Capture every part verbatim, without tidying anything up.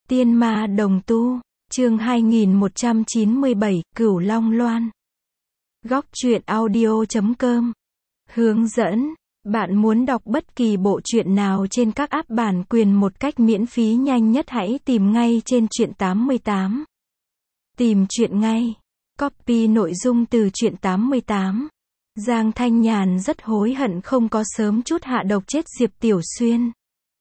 Tiên ma đồng tu, chương hai nghìn một trăm chín mươi bảy, Cửu Long Loan. Góc truyện audio chấm com. Hướng dẫn, bạn muốn đọc bất kỳ bộ truyện nào trên các app bản quyền một cách miễn phí nhanh nhất hãy tìm ngay trên truyện tám mươi tám. Tìm truyện ngay. Copy nội dung từ truyện tám mươi tám. Giang Thanh Nhàn rất hối hận không có sớm chút hạ độc chết Diệp Tiểu Xuyên.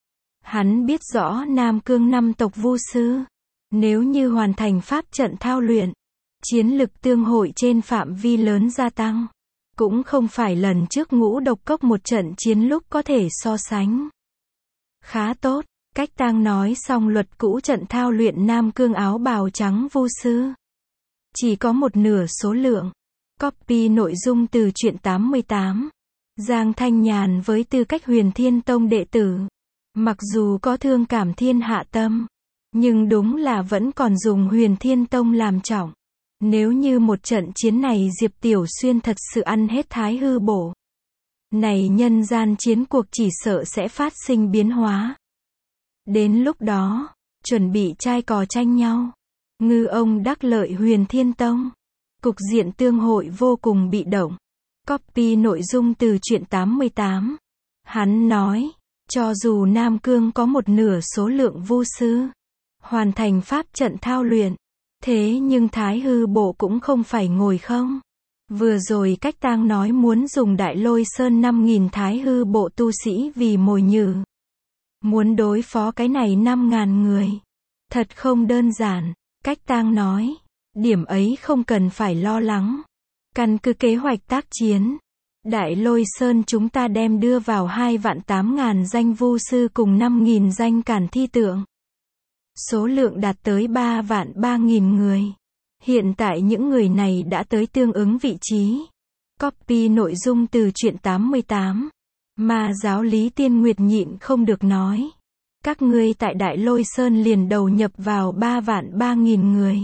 Hắn biết rõ Nam Cương năm tộc Vu sư, nếu như hoàn thành pháp trận thao luyện, chiến lực tương hội trên phạm vi lớn gia tăng, cũng không phải lần trước Ngũ Độc Cốc một trận chiến lúc có thể so sánh. Khá tốt, Cách Tang nói xong luật cũ trận thao luyện Nam Cương áo bào trắng Vu sư. Chỉ có một nửa số lượng. Copy nội dung từ truyện tám mươi tám. Giang Thanh Nhàn với tư cách Huyền Thiên Tông đệ tử, mặc dù có thương cảm thiên hạ tâm, nhưng đúng là vẫn còn dùng Huyền Thiên Tông làm trọng. Nếu như một trận chiến này Diệp Tiểu Xuyên thật sự ăn hết thái hư bổ, này nhân gian chiến cuộc chỉ sợ sẽ phát sinh biến hóa. Đến lúc đó, chuẩn bị trai cò tranh nhau, ngư ông đắc lợi Huyền Thiên Tông, cục diện tương hội vô cùng bị động. Copy nội dung từ truyện tám mươi tám. Hắn nói, cho dù Nam Cương có một nửa số lượng vu sư, hoàn thành pháp trận thao luyện, thế nhưng thái hư bộ cũng không phải ngồi không. Vừa rồi Cách Tang nói muốn dùng Đại Lôi Sơn năm nghìn thái hư bộ tu sĩ vì mồi nhử. Muốn đối phó cái này năm ngàn người. Thật không đơn giản. Cách Tang nói, điểm ấy không cần phải lo lắng. Căn cứ kế hoạch tác chiến, Đại Lôi Sơn chúng ta đem đưa vào hai vạn tám ngàn danh vu sư cùng năm nghìn danh cản thi tượng. Số lượng đạt tới ba vạn ba nghìn người. Hiện tại những người này đã tới tương ứng vị trí. Copy nội dung từ truyện tám mươi tám. Mà giáo lý Tiên Nguyệt nhịn không được nói. Các ngươi tại Đại Lôi Sơn liền đầu nhập vào ba vạn ba nghìn người.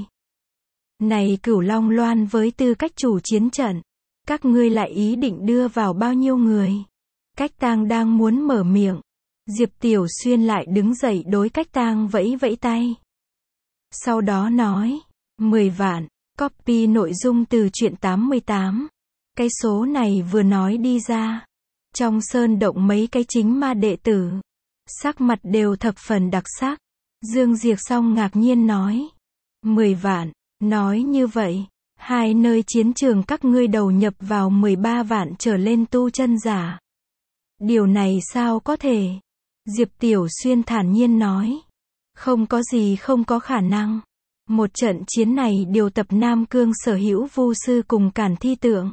Này Cửu Long Loan với tư cách chủ chiến trận, các ngươi lại ý định đưa vào bao nhiêu người? Cách Tang đang muốn mở miệng, Diệp Tiểu Xuyên lại đứng dậy đối Cách Tang vẫy vẫy tay. Sau đó nói, mười vạn, copy nội dung từ truyện tám mươi tám. Cái số này vừa nói đi ra, trong sơn động mấy cái chính ma đệ tử, sắc mặt đều thập phần đặc sắc. Dương Diệc Song ngạc nhiên nói, mười vạn. Nói như vậy, hai nơi chiến trường các ngươi đầu nhập vào mười ba vạn trở lên tu chân giả. Điều này sao có thể? Diệp Tiểu Xuyên thản nhiên nói. Không có gì không có khả năng. Một trận chiến này điều tập Nam Cương sở hữu vu sư cùng cản thi tượng.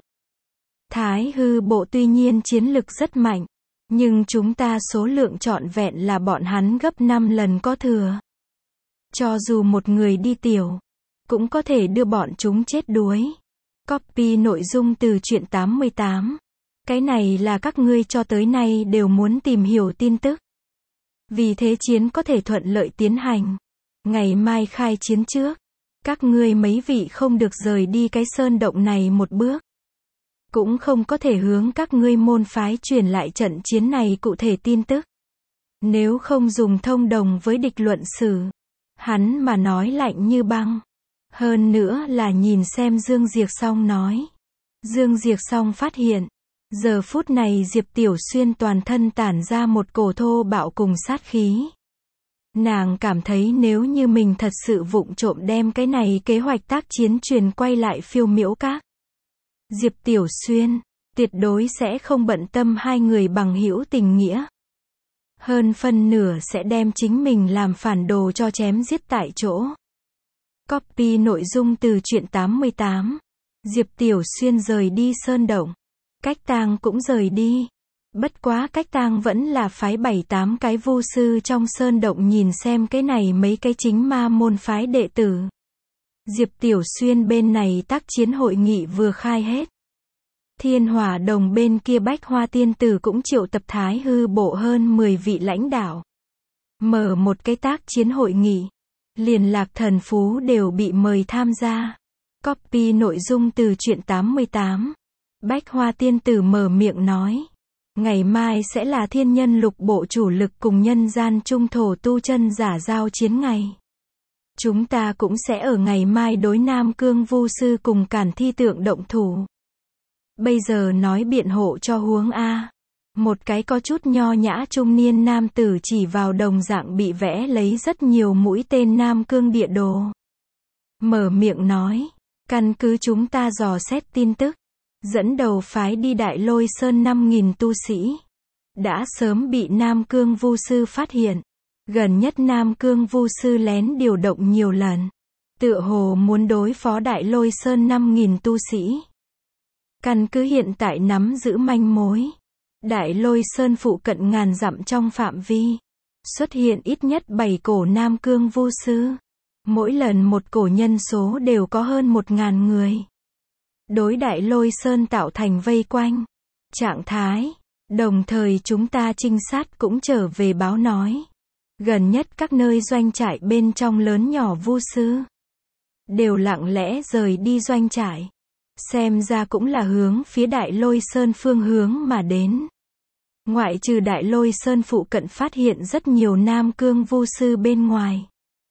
Thái hư bộ tuy nhiên chiến lực rất mạnh, nhưng chúng ta số lượng trọn vẹn là bọn hắn gấp năm lần có thừa. Cho dù một người đi tiểu, cũng có thể đưa bọn chúng chết đuối. Copy nội dung từ truyện tám mươi tám. Cái này là các ngươi cho tới nay đều muốn tìm hiểu tin tức. Vì thế chiến có thể thuận lợi tiến hành. Ngày mai khai chiến trước, các ngươi mấy vị không được rời đi cái sơn động này một bước. Cũng không có thể hướng các ngươi môn phái truyền lại trận chiến này cụ thể tin tức. Nếu không dùng thông đồng với địch luận xử. Hắn mà nói lạnh như băng. Hơn nữa là nhìn xem Dương Diệc Song nói. Dương Diệc Song phát hiện, giờ phút này Diệp Tiểu Xuyên toàn thân tản ra một cổ thô bạo cùng sát khí. Nàng cảm thấy nếu như mình thật sự vụng trộm đem cái này kế hoạch tác chiến truyền quay lại Phiêu Miễu Các, Diệp Tiểu Xuyên tuyệt đối sẽ không bận tâm hai người bằng hữu tình nghĩa. Hơn phân nửa sẽ đem chính mình làm phản đồ cho chém giết tại chỗ. Copy nội dung từ truyện tám mươi tám. Diệp Tiểu Xuyên rời đi sơn động. Cách Tang cũng rời đi. Bất quá Cách Tang vẫn là phái bảy tám cái vu sư trong sơn động nhìn xem cái này mấy cái chính ma môn phái đệ tử. Diệp Tiểu Xuyên bên này tác chiến hội nghị vừa khai hết. Thiên Hỏa Đồng bên kia Bách Hoa Tiên Tử cũng triệu tập thái hư bộ hơn mười vị lãnh đạo. Mở một cái tác chiến hội nghị. Liền Lạc Thần Phú đều bị mời tham gia. Copy nội dung từ truyện tám mươi tám. Bách Hoa Tiên Tử mở miệng nói. Ngày mai sẽ là thiên nhân lục bộ chủ lực cùng nhân gian trung thổ tu chân giả giao chiến ngày. Chúng ta cũng sẽ ở ngày mai đối Nam Cương Vu Sư cùng Càn Thi Tượng động thủ. Bây giờ nói biện hộ cho huống A. Một cái có chút nho nhã trung niên nam tử chỉ vào đồng dạng bị vẽ lấy rất nhiều mũi tên Nam Cương địa đồ. Mở miệng nói, căn cứ chúng ta dò xét tin tức, dẫn đầu phái đi Đại Lôi Sơn năm nghìn tu sĩ. Đã sớm bị Nam Cương Vu Sư phát hiện. Gần nhất Nam Cương Vu Sư lén điều động nhiều lần. Tựa hồ muốn đối phó Đại Lôi Sơn năm nghìn tu sĩ. Căn cứ hiện tại nắm giữ manh mối. Đại Lôi Sơn phụ cận ngàn dặm trong phạm vi. Xuất hiện ít nhất bảy cổ Nam Cương Vu Sư. Mỗi lần một cổ nhân số đều có hơn một ngàn người. Đối Đại Lôi Sơn tạo thành vây quanh. Trạng thái. Đồng thời chúng ta trinh sát cũng trở về báo nói. Gần nhất các nơi doanh trại bên trong lớn nhỏ Vu Sư. Đều lặng lẽ rời đi doanh trại. Xem ra cũng là hướng phía Đại Lôi Sơn phương hướng mà đến. Ngoại trừ Đại Lôi Sơn phụ cận phát hiện rất nhiều Nam Cương Vu Sư bên ngoài.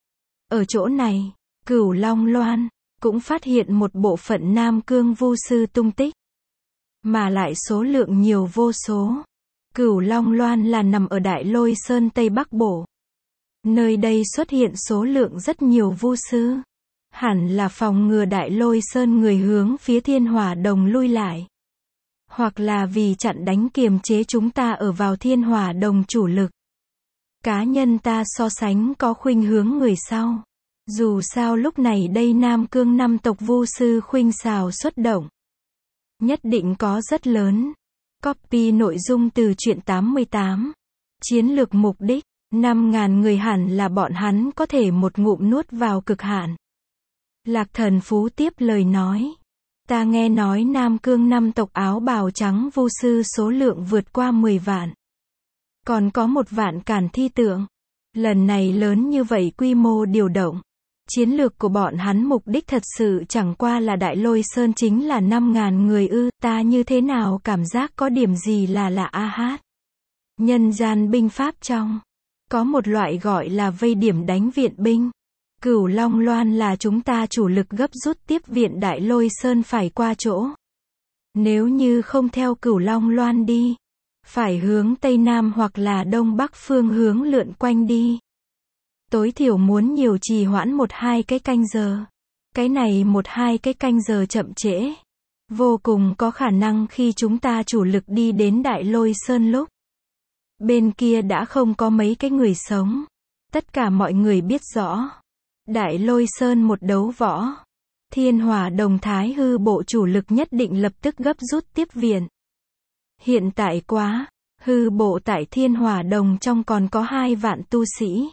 Ở chỗ này, Cửu Long Loan cũng phát hiện một bộ phận Nam Cương Vu Sư tung tích. Mà lại số lượng nhiều vô số. Cửu Long Loan là nằm ở Đại Lôi Sơn Tây Bắc Bộ. Nơi đây xuất hiện số lượng rất nhiều Vu Sư. Hẳn là phòng ngừa Đại Lôi Sơn người hướng phía Thiên Hỏa Đồng lui lại. Hoặc là vì chặn đánh kiềm chế chúng ta ở vào Thiên Hỏa Đồng chủ lực. Cá nhân ta so sánh có khuynh hướng người sau. Dù sao lúc này đây Nam Cương năm tộc Vu Sư khuynh xào xuất động. Nhất định có rất lớn. Copy nội dung từ truyện tám mươi tám. Chiến lược mục đích, năm ngàn người hẳn là bọn hắn có thể một ngụm nuốt vào cực hạn. Lạc Thần Phú tiếp lời nói. Ta nghe nói Nam Cương năm tộc áo bào trắng Vu Sư số lượng vượt qua mười vạn. Còn có một vạn Càn Thi Tượng. Lần này lớn như vậy quy mô điều động. Chiến lược của bọn hắn mục đích thật sự chẳng qua là Đại Lôi Sơn chính là năm ngàn người ư, ta như thế nào cảm giác có điểm gì là lạ a hát. Nhân gian binh pháp trong. Có một loại gọi là vây điểm đánh viện binh. Cửu Long Loan là chúng ta chủ lực gấp rút tiếp viện Đại Lôi Sơn phải qua chỗ. Nếu như không theo Cửu Long Loan đi, phải hướng Tây Nam hoặc là Đông Bắc phương hướng lượn quanh đi. Tối thiểu muốn nhiều trì hoãn một hai cái canh giờ. Cái này một hai cái canh giờ chậm trễ. Vô cùng có khả năng khi chúng ta chủ lực đi đến Đại Lôi Sơn lúc. Bên kia đã không có mấy cái người sống. Tất cả mọi người biết rõ. Đại Lôi Sơn một đấu võ. Thiên Hỏa Đồng Thái Hư bộ chủ lực nhất định lập tức gấp rút tiếp viện. Hiện tại quá, hư bộ tại Thiên Hỏa Đồng trong còn có hai vạn tu sĩ.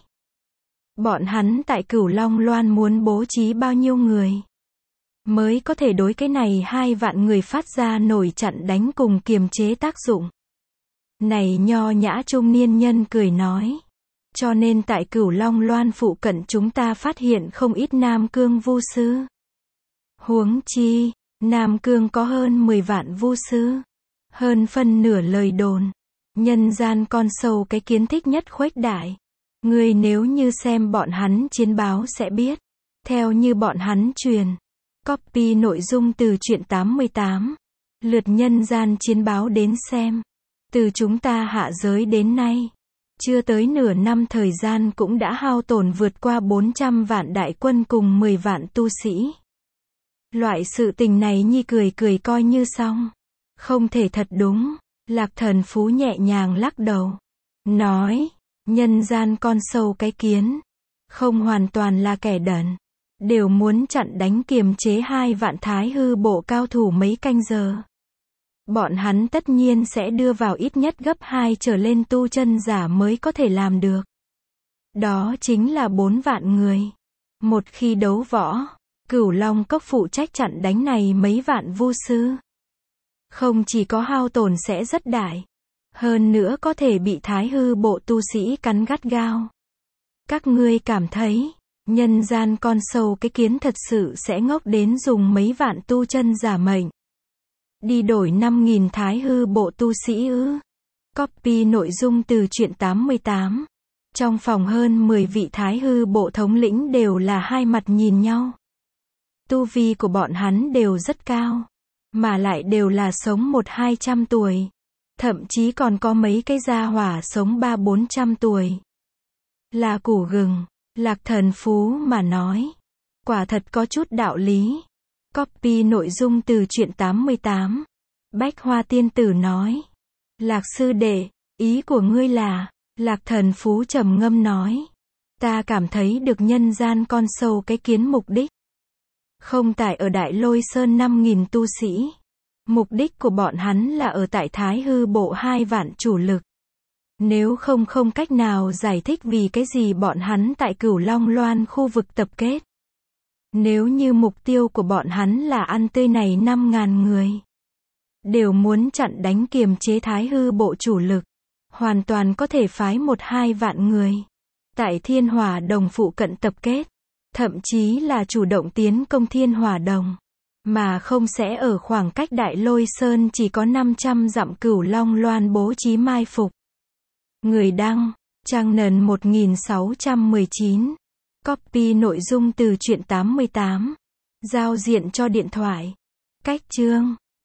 Bọn hắn tại Cửu Long Loan muốn bố trí bao nhiêu người mới có thể đối cái này hai vạn người phát ra nổi chặn đánh cùng kiềm chế tác dụng. Này nho nhã trung niên nhân cười nói. Cho nên tại Cửu Long Loan phụ cận chúng ta phát hiện không ít Nam Cương Vu Sư. Huống chi, Nam Cương có hơn mười vạn Vu Sư. Hơn phân nửa lời đồn. Nhân gian con sâu cái kiến thích nhất khuếch đại. Người nếu như xem bọn hắn chiến báo sẽ biết. Theo như bọn hắn truyền. Copy nội dung từ truyện tám mươi tám. Lượt nhân gian chiến báo đến xem. Từ chúng ta hạ giới đến nay. Chưa tới nửa năm thời gian cũng đã hao tổn vượt qua bốn trăm vạn đại quân cùng mười vạn tu sĩ. Loại sự tình này nhi cười cười coi như xong. Không thể thật đúng. Lạc Thần Phú nhẹ nhàng lắc đầu. Nói. Nhân gian con sâu cái kiến. Không hoàn toàn là kẻ đần. Đều muốn chặn đánh kiềm chế hai vạn thái hư bộ cao thủ mấy canh giờ. Bọn hắn tất nhiên sẽ đưa vào ít nhất gấp hai trở lên tu chân giả mới có thể làm được. Đó chính là bốn vạn người. Một khi đấu võ, Cửu Long Cốc phụ trách chặn đánh này mấy vạn Vu Sư. Không chỉ có hao tổn sẽ rất đại. Hơn nữa có thể bị thái hư bộ tu sĩ cắn gắt gao. Các ngươi cảm thấy, nhân gian con sâu cái kiến thật sự sẽ ngốc đến dùng mấy vạn tu chân giả mệnh. Đi đổi năm nghìn thái hư bộ tu sĩ ư. Copy nội dung từ truyện tám mươi tám. Trong phòng hơn mười vị Thái hư bộ thống lĩnh đều là hai mặt nhìn nhau. Tu vi của bọn hắn đều rất cao, mà lại đều là sống một hai trăm tuổi. Thậm chí còn có mấy cái gia hỏa sống ba bốn trăm tuổi. Là củ gừng, Lạc Thần Phú mà nói. Quả thật có chút đạo lý. Copy nội dung từ truyện tám mươi tám. Bách Hoa Tiên Tử nói. Lạc sư đệ, ý của ngươi là, Lạc Thần Phú trầm ngâm nói. Ta cảm thấy được nhân gian con sâu cái kiến mục đích. Không tại ở Đại Lôi Sơn năm nghìn tu sĩ. Mục đích của bọn hắn là ở tại Thái hư bộ hai vạn chủ lực. Nếu không không cách nào giải thích vì cái gì bọn hắn tại Cửu Long Loan khu vực tập kết. Nếu như mục tiêu của bọn hắn là ăn tươi này năm ngàn người. Đều muốn chặn đánh kiềm chế Thái hư bộ chủ lực. Hoàn toàn có thể phái một hai vạn người. Tại Thiên Hỏa Đồng phụ cận tập kết. Thậm chí là chủ động tiến công Thiên Hỏa Đồng. Mà không sẽ ở khoảng cách Đại Lôi Sơn chỉ có năm trăm dặm Cửu Long Loan bố trí mai phục. Người đăng, Trang Nần một nghìn sáu trăm mười chín. Copy nội dung từ truyện tám mươi tám. Giao diện cho điện thoại. Cách chương